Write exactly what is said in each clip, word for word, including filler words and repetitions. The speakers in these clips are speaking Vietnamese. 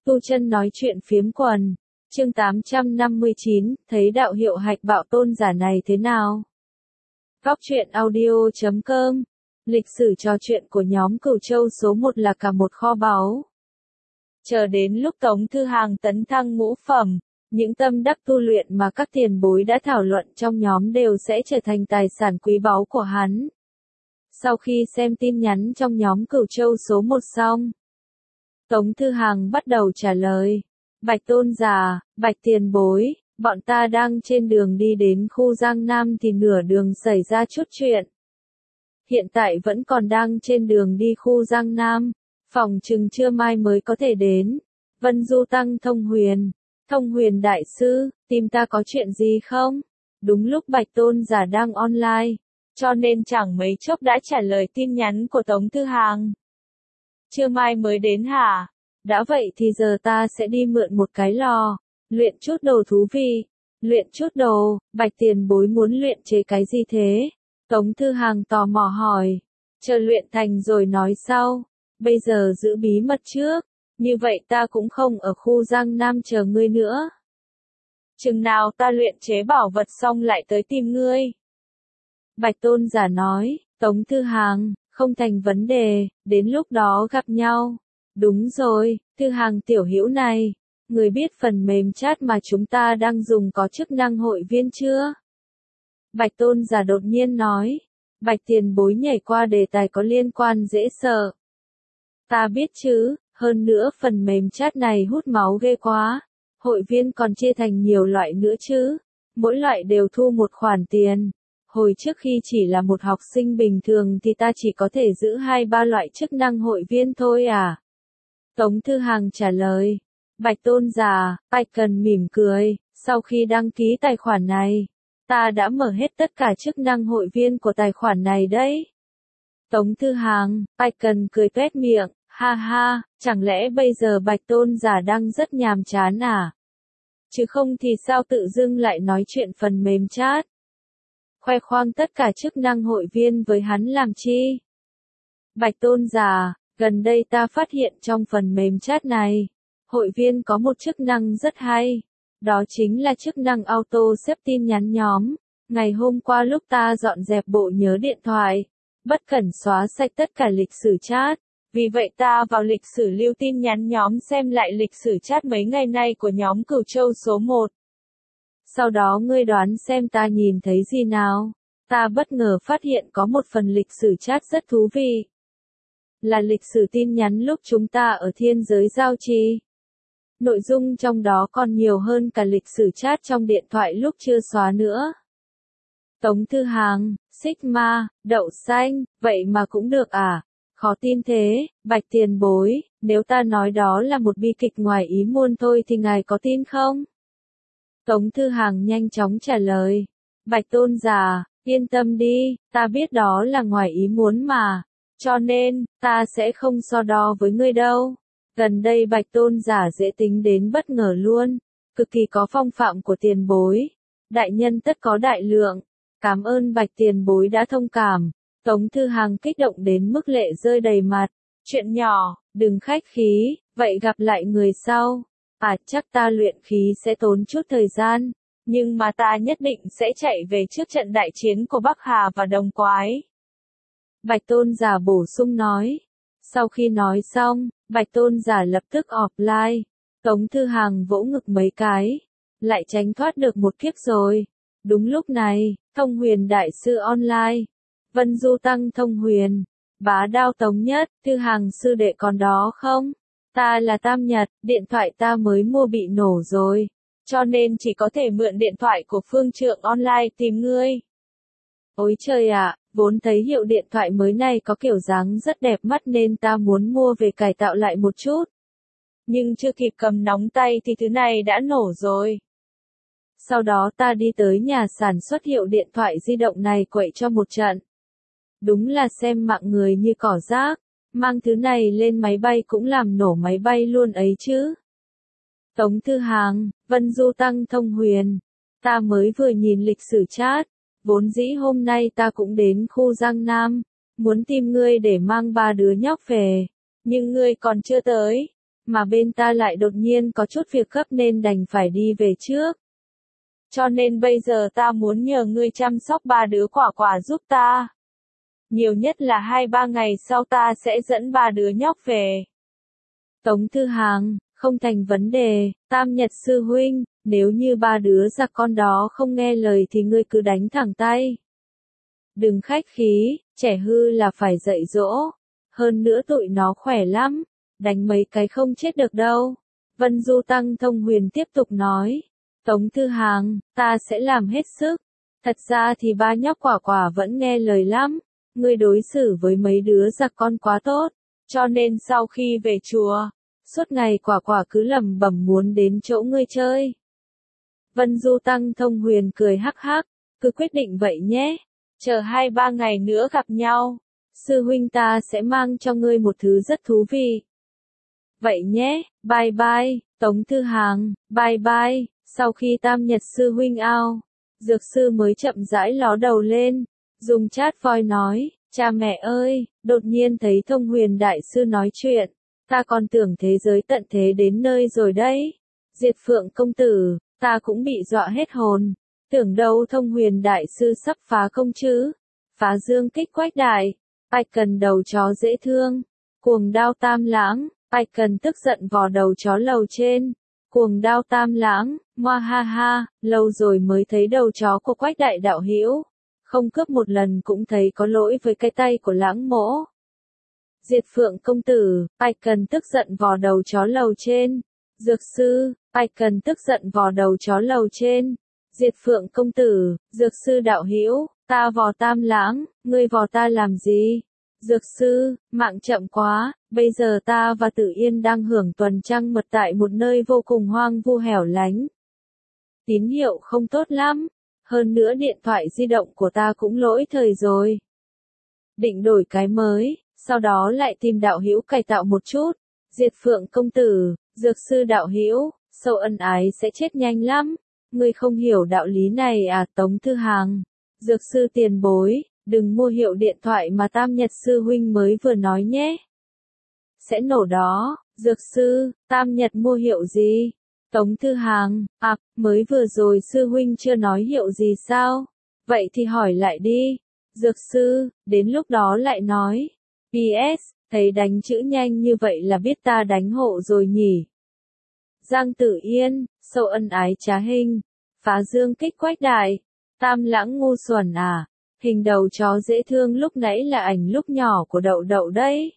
Tu Chân nói chuyện phiếm quần, chương tám trăm năm mươi chín, thấy đạo hiệu hạch bạo tôn giả này thế nào? Góc truyện audio chấm com. Lịch sử trò chuyện của nhóm Cửu Châu số một là cả một kho báu. Chờ đến lúc Tống Thư Hàng tấn thăng ngũ phẩm, những tâm đắc tu luyện mà các tiền bối đã thảo luận trong nhóm đều sẽ trở thành tài sản quý báu của hắn. Sau khi xem tin nhắn trong nhóm Cửu Châu số một xong, Tống Thư Hàng bắt đầu trả lời. Bạch tôn giả, Bạch tiền bối, bọn ta đang trên đường đi đến khu Giang Nam thì nửa đường xảy ra chút chuyện. Hiện tại vẫn còn đang trên đường đi khu Giang Nam, phòng chừng trưa mai mới có thể đến. Vân Du Tăng Thông Huyền, Thông Huyền Đại Sư, tìm ta có chuyện gì không? Đúng lúc Bạch tôn giả đang online, cho nên chẳng mấy chốc đã trả lời tin nhắn của Tống Thư Hàng. Trưa mai mới đến hả? Đã vậy thì giờ ta sẽ đi mượn một cái lò, luyện chút đồ thú vị. Luyện chút đồ, Bạch tiền bối muốn luyện chế cái gì thế? Tống Thư Hàng tò mò hỏi. Chờ luyện thành rồi nói sau, bây giờ giữ bí mật trước, như vậy ta cũng không ở khu Giang Nam chờ ngươi nữa. Chừng nào ta luyện chế bảo vật xong lại tới tìm ngươi. Bạch tôn giả nói. Tống Thư Hàng, không thành vấn đề, đến lúc đó gặp nhau. Đúng rồi, Thư Hàng tiểu hữu này, người biết phần mềm chat mà chúng ta đang dùng có chức năng hội viên chưa? Bạch tôn giả đột nhiên nói. Bạch tiền bối nhảy qua đề tài có liên quan dễ sợ. Ta biết chứ, hơn nữa phần mềm chat này hút máu ghê quá. Hội viên còn chia thành nhiều loại nữa chứ. Mỗi loại đều thu một khoản tiền. Hồi trước khi chỉ là một học sinh bình thường thì ta chỉ có thể giữ hai ba loại chức năng hội viên thôi à? Tống Thư Hàng trả lời. Bạch tôn giả, Bạch cần mỉm cười, sau khi đăng ký tài khoản này, ta đã mở hết tất cả chức năng hội viên của tài khoản này đấy. Tống Thư Hàng, Bạch cần cười tuét miệng, ha ha, chẳng lẽ bây giờ Bạch tôn giả đang rất nhàm chán à? Chứ không thì sao tự dưng lại nói chuyện phần mềm chat? Khoe khoang tất cả chức năng hội viên với hắn làm chi? Bạch tôn giả, gần đây ta phát hiện trong phần mềm chat này, hội viên có một chức năng rất hay. Đó chính là chức năng auto xếp tin nhắn nhóm. Ngày hôm qua lúc ta dọn dẹp bộ nhớ điện thoại, bất cẩn xóa sạch tất cả lịch sử chat. Vì vậy ta vào lịch sử lưu tin nhắn nhóm xem lại lịch sử chat mấy ngày nay của nhóm Cửu Châu số một. Sau đó ngươi đoán xem ta nhìn thấy gì nào? Ta bất ngờ phát hiện có một phần lịch sử chat rất thú vị. Là lịch sử tin nhắn lúc chúng ta ở thiên giới giao trì. Nội dung trong đó còn nhiều hơn cả lịch sử chat trong điện thoại lúc chưa xóa nữa. Tống Thư Hàng, Sigma, đậu xanh, vậy mà cũng được à? Khó tin thế, Bạch tiền bối, nếu ta nói đó là một bi kịch ngoài ý muốn thôi thì ngài có tin không? Tống Thư Hàng nhanh chóng trả lời. Bạch tôn giả, yên tâm đi, ta biết đó là ngoài ý muốn mà. Cho nên, ta sẽ không so đo với ngươi đâu. Gần đây Bạch tôn giả dễ tính đến bất ngờ luôn. Cực kỳ có phong phạm của tiền bối. Đại nhân tất có đại lượng. Cảm ơn Bạch tiền bối đã thông cảm. Tống Thư Hàng kích động đến mức lệ rơi đầy mặt. Chuyện nhỏ, đừng khách khí, vậy gặp lại người sau. À chắc ta luyện khí sẽ tốn chút thời gian, nhưng mà ta nhất định sẽ chạy về trước trận đại chiến của Bắc Hà và Đồng Quái. Bạch tôn giả bổ sung nói. Sau khi nói xong, Bạch tôn giả lập tức offline. Tống Thư Hàng vỗ ngực mấy cái, lại tránh thoát được một kiếp rồi. Đúng lúc này, Thông Huyền Đại Sư online. Vân Du Tăng Thông Huyền, bá đao Tống Nhất, Thư Hàng sư đệ còn đó không? Ta là Tam Nhật, điện thoại ta mới mua bị nổ rồi, cho nên chỉ có thể mượn điện thoại của Phương Trượng online tìm ngươi. Ôi trời ạ, vốn thấy hiệu điện thoại mới này có kiểu dáng rất đẹp mắt nên ta muốn mua về cải tạo lại một chút. Nhưng chưa kịp cầm nóng tay thì thứ này đã nổ rồi. Sau đó ta đi tới nhà sản xuất hiệu điện thoại di động này quậy cho một trận. Đúng là xem mạng người như cỏ rác. Mang thứ này lên máy bay cũng làm nổ máy bay luôn ấy chứ. Tống Thư Hàng, Vân Du Tăng Thông Huyền. Ta mới vừa nhìn lịch sử chat. Vốn dĩ hôm nay ta cũng đến khu Giang Nam. Muốn tìm ngươi để mang ba đứa nhóc về. Nhưng ngươi còn chưa tới. mà bên ta lại đột nhiên có chút việc gấp nên đành phải đi về trước. Cho nên bây giờ ta muốn nhờ ngươi chăm sóc ba đứa quả quả giúp ta. Nhiều nhất là hai ba ngày sau ta sẽ dẫn ba đứa nhóc về. Tống Thư Hàng, không thành vấn đề, Tam Nhật sư huynh, nếu như ba đứa giặc con đó không nghe lời thì ngươi cứ đánh thẳng tay. Đừng khách khí, trẻ hư là phải dạy dỗ. Hơn nữa tụi nó khỏe lắm, đánh mấy cái không chết được đâu. Vân Du Tăng Thông Huyền tiếp tục nói. Tống Thư Hàng, ta sẽ làm hết sức. Thật ra thì ba nhóc quả quả vẫn nghe lời lắm. Ngươi đối xử với mấy đứa giặc con quá tốt. Cho nên sau khi về chùa, suốt ngày quả quả cứ lẩm bẩm muốn đến chỗ ngươi chơi. Vân Du Tăng Thông Huyền cười hắc hắc, cứ quyết định vậy nhé. Chờ hai ba ngày nữa gặp nhau, sư huynh ta sẽ mang cho ngươi một thứ rất thú vị. Vậy nhé, bye bye, Tống Thư Hàng, bye bye. Sau khi Tam Nhật sư huynh ao, Dược sư mới chậm rãi ló đầu lên, dùng chat voi nói, cha mẹ ơi, đột nhiên thấy Thông Huyền đại sư nói chuyện, ta còn tưởng thế giới tận thế đến nơi rồi đấy. Diệt Phượng công tử, ta cũng bị dọa hết hồn, tưởng đâu Thông Huyền đại sư sắp phá công chứ. Phá dương kích quách đại, Bạch Cần đầu chó dễ thương, cuồng đao tam lãng, Bạch Cần tức giận vò đầu chó lầu trên. Cuồng đao tam lãng, moa ha ha, lâu rồi mới thấy đầu chó của quách đại đạo hữu, không cướp một lần cũng thấy có lỗi với cái tay của lãng mỗ. Diệt Phượng công tử, Bạch Cần tức giận vò đầu chó lầu trên. Dược sư, Bạch Cần tức giận vò đầu chó lầu trên. Diệt Phượng công tử, dược sư đạo hữu, ta vò tam lãng, ngươi vò ta làm gì? Dược sư, mạng chậm quá, bây giờ ta và Tử Yên đang hưởng tuần trăng mật tại một nơi vô cùng hoang vu hẻo lánh. Tín hiệu không tốt lắm, hơn nữa điện thoại di động của ta cũng lỗi thời rồi. Định đổi cái mới, sau đó lại tìm đạo hữu cải tạo một chút. Diệt Phượng công tử, dược sư đạo hữu, sâu ân ái sẽ chết nhanh lắm. Ngươi không hiểu đạo lý này à? Tống Thư Hàng, dược sư tiền bối, đừng mua hiệu điện thoại mà Tam Nhật sư huynh mới vừa nói nhé. Sẽ nổ đó. Dược sư, Tam Nhật mua hiệu gì? Tống Thư Hàng, à, mới vừa rồi sư huynh chưa nói hiệu gì sao? Vậy thì hỏi lại đi. Dược sư, đến lúc đó lại nói. pê ét, thấy đánh chữ nhanh như vậy là biết ta đánh hộ rồi nhỉ? Giang Tử Yên, sâu ân ái trá hình, phá dương kích quách đại, tam lãng ngu xuẩn à? Hình đầu chó dễ thương lúc nãy là ảnh lúc nhỏ của đậu đậu đấy.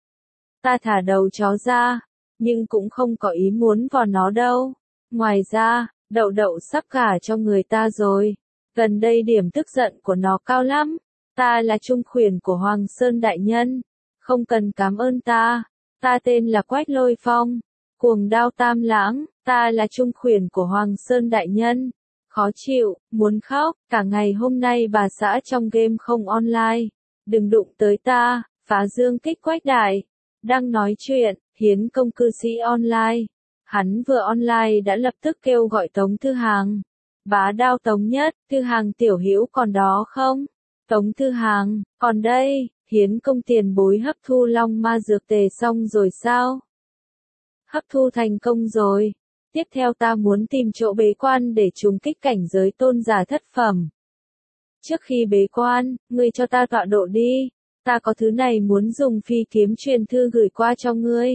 Ta thả đầu chó ra, nhưng cũng không có ý muốn vào nó đâu. Ngoài ra, đậu đậu sắp gả cho người ta rồi. Gần đây điểm tức giận của nó cao lắm. Ta là trung khuyển của Hoàng Sơn Đại Nhân. Không cần cảm ơn ta. Ta tên là Quách Lôi Phong. Cuồng đao tam lãng, ta là trung khuyển của Hoàng Sơn Đại Nhân. Khó chịu, muốn khóc, cả ngày hôm nay bà xã trong game không online. Đừng đụng tới ta, phá dương kích quách đại. Đang nói chuyện, Hiến công cư sĩ online. Hắn vừa online đã lập tức kêu gọi Tống Thư Hàng. Bá đao Tống Nhất, Thư Hàng tiểu hữu còn đó không? Tống Thư Hàng, còn đây, Hiến công tiền bối hấp thu long ma dược tề xong rồi sao? Hấp thu thành công rồi. Tiếp theo ta muốn tìm chỗ bế quan để trùng kích cảnh giới tôn giả thất phẩm. Trước khi bế quan, ngươi cho ta tọa độ đi. Ta có thứ này muốn dùng phi kiếm truyền thư gửi qua cho ngươi.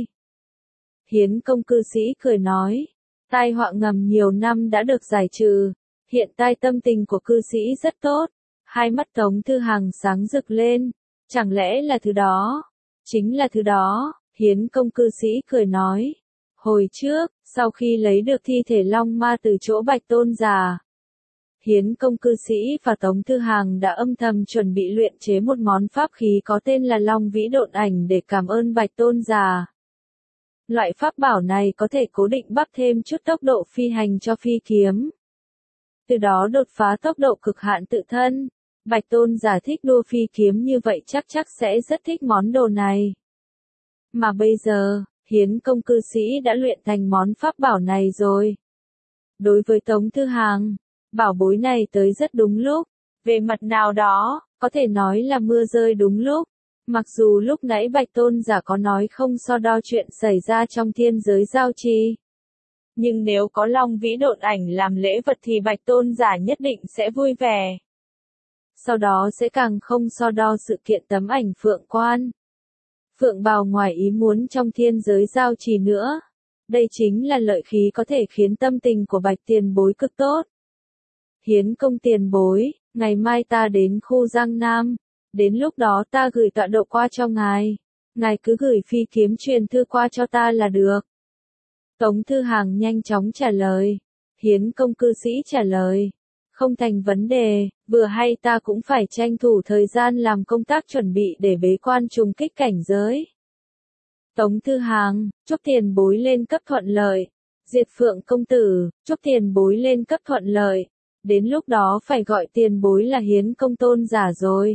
Hiến công cư sĩ cười nói. Tai họa ngầm nhiều năm đã được giải trừ. Hiện tại tâm tình của cư sĩ rất tốt. Hai mắt Tống Thư Hàng sáng rực lên. Chẳng lẽ là thứ đó? Chính là thứ đó. Hiến công cư sĩ cười nói. Hồi trước, sau khi lấy được thi thể long ma từ chỗ Bạch Tôn giả, Hiến công cư sĩ và Tống Thư Hàng đã âm thầm chuẩn bị luyện chế một món pháp khí có tên là Long Vĩ Độn Ảnh để cảm ơn Bạch Tôn giả. Loại pháp bảo này có thể cố định bắp thêm chút tốc độ phi hành cho phi kiếm. Từ đó đột phá tốc độ cực hạn tự thân. Bạch Tôn giả thích đua phi kiếm như vậy chắc chắc sẽ rất thích món đồ này. Mà bây giờ, Hiến công cư sĩ đã luyện thành món pháp bảo này rồi. Đối với Tống Thư Hàng, bảo bối này tới rất đúng lúc. Về mặt nào đó, có thể nói là mưa rơi đúng lúc. Mặc dù lúc nãy Bạch Tôn giả có nói không so đo chuyện xảy ra trong thiên giới giao trì. Nhưng nếu có Long Vĩ độn ảnh làm lễ vật thì Bạch Tôn giả nhất định sẽ vui vẻ. Sau đó sẽ càng không so đo sự kiện tấm ảnh Phượng Quan. Phượng bào ngoài ý muốn trong thiên giới giao trì nữa. Đây chính là lợi khí có thể khiến tâm tình của Bạch tiền bối cực tốt. Hiến công tiền bối, ngày mai ta đến khu Giang Nam. Đến lúc đó ta gửi tọa độ qua cho ngài. Ngài cứ gửi phi kiếm truyền thư qua cho ta là được. Tống Thư Hàng nhanh chóng trả lời. Hiến công cư sĩ trả lời. Không thành vấn đề, vừa hay ta cũng phải tranh thủ thời gian làm công tác chuẩn bị để bế quan trùng kích cảnh giới. Tống Thư Hàng, chúc tiền bối lên cấp thuận lợi. Diệt Phượng công tử, chúc tiền bối lên cấp thuận lợi. Đến lúc đó phải gọi tiền bối là Hiến công tôn giả rồi.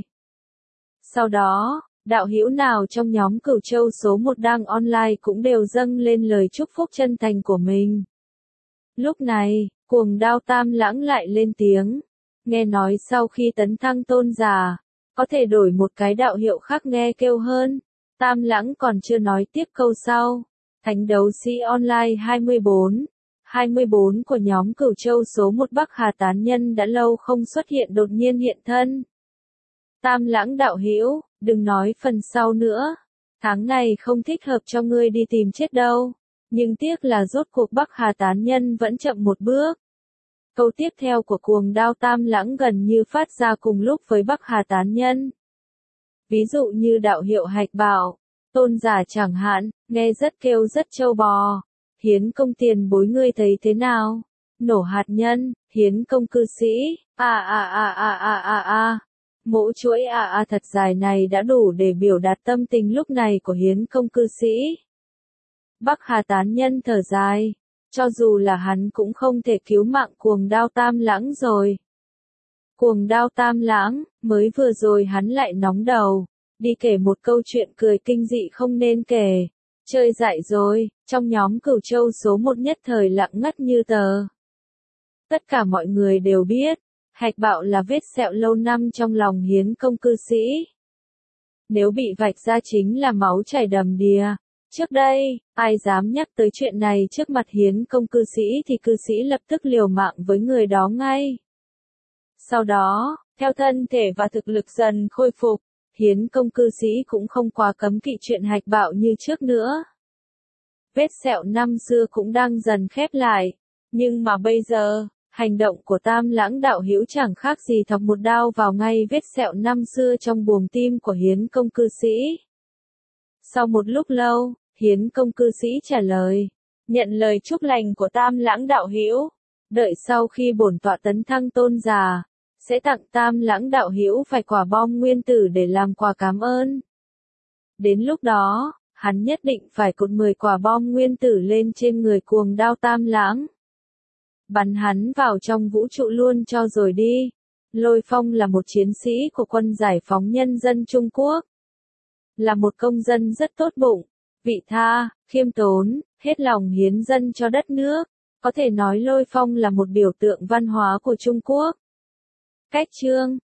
Sau đó, đạo hữu nào trong nhóm Cửu Châu số một đang online cũng đều dâng lên lời chúc phúc chân thành của mình. Lúc này, Cuồng Đao Tam Lãng lại lên tiếng. Nghe nói sau khi tấn thăng tôn giả, có thể đổi một cái đạo hiệu khác nghe kêu hơn. Tam Lãng còn chưa nói tiếp câu sau. Thánh đấu sĩ online hai mươi bốn. hai mươi bốn của nhóm Cửu Châu số một Bắc Hà tán nhân đã lâu không xuất hiện đột nhiên hiện thân. Tam Lãng đạo hữu, đừng nói phần sau nữa. Tháng này không thích hợp cho ngươi đi tìm chết đâu. Nhưng tiếc là rốt cuộc Bắc Hà tán nhân vẫn chậm một bước. Câu tiếp theo của Cuồng Đao Tam Lãng gần như phát ra cùng lúc với Bắc Hà tán nhân. Ví dụ như đạo hiệu Hạch Bảo, tôn giả chẳng hạn, nghe rất kêu rất trâu bò. Hiến công tiền bối ngươi thấy thế nào? Nổ hạt nhân, hiến công cư sĩ, a a a a a a a. Mỗi chuỗi a a thật dài này đã đủ để biểu đạt tâm tình lúc này của hiến công cư sĩ. Bắc Hà tán nhân thở dài, cho dù là hắn cũng không thể cứu mạng Cuồng Đao Tam Lãng rồi. Cuồng Đao Tam Lãng, mới vừa rồi hắn lại nóng đầu, đi kể một câu chuyện cười kinh dị không nên kể. Chơi dại rồi, trong nhóm Cửu Châu số một nhất thời lặng ngắt như tờ. Tất cả mọi người đều biết, Hạch Bạo là vết sẹo lâu năm trong lòng hiến công cư sĩ. Nếu bị vạch ra chính là máu chảy đầm đìa. Trước đây, ai dám nhắc tới chuyện này trước mặt hiến công cư sĩ thì cư sĩ lập tức liều mạng với người đó ngay. Sau đó, theo thân thể và thực lực dần khôi phục, hiến công cư sĩ cũng không quá cấm kỵ chuyện Hạch Bạo như trước nữa. Vết sẹo năm xưa cũng đang dần khép lại, nhưng mà bây giờ, hành động của Tam Lãng đạo hữu chẳng khác gì thọc một đao vào ngay vết sẹo năm xưa trong buồng tim của hiến công cư sĩ. Sau một lúc lâu, hiến công cư sĩ trả lời, nhận lời chúc lành của Tam Lãng đạo hữu, đợi sau khi bổn tọa tấn thăng tôn giả, sẽ tặng Tam Lãng đạo hữu vài quả bom nguyên tử để làm quà cảm ơn. Đến lúc đó, hắn nhất định phải cột mười quả bom nguyên tử lên trên người Cuồng Đao Tam Lãng. Bắn hắn vào trong vũ trụ luôn cho rồi đi. Lôi Phong là một chiến sĩ của quân giải phóng nhân dân Trung Quốc. Là một công dân rất tốt bụng, vị tha, khiêm tốn, hết lòng hiến dân cho đất nước. Có thể nói Lôi Phong là một biểu tượng văn hóa của Trung Quốc. Cách chương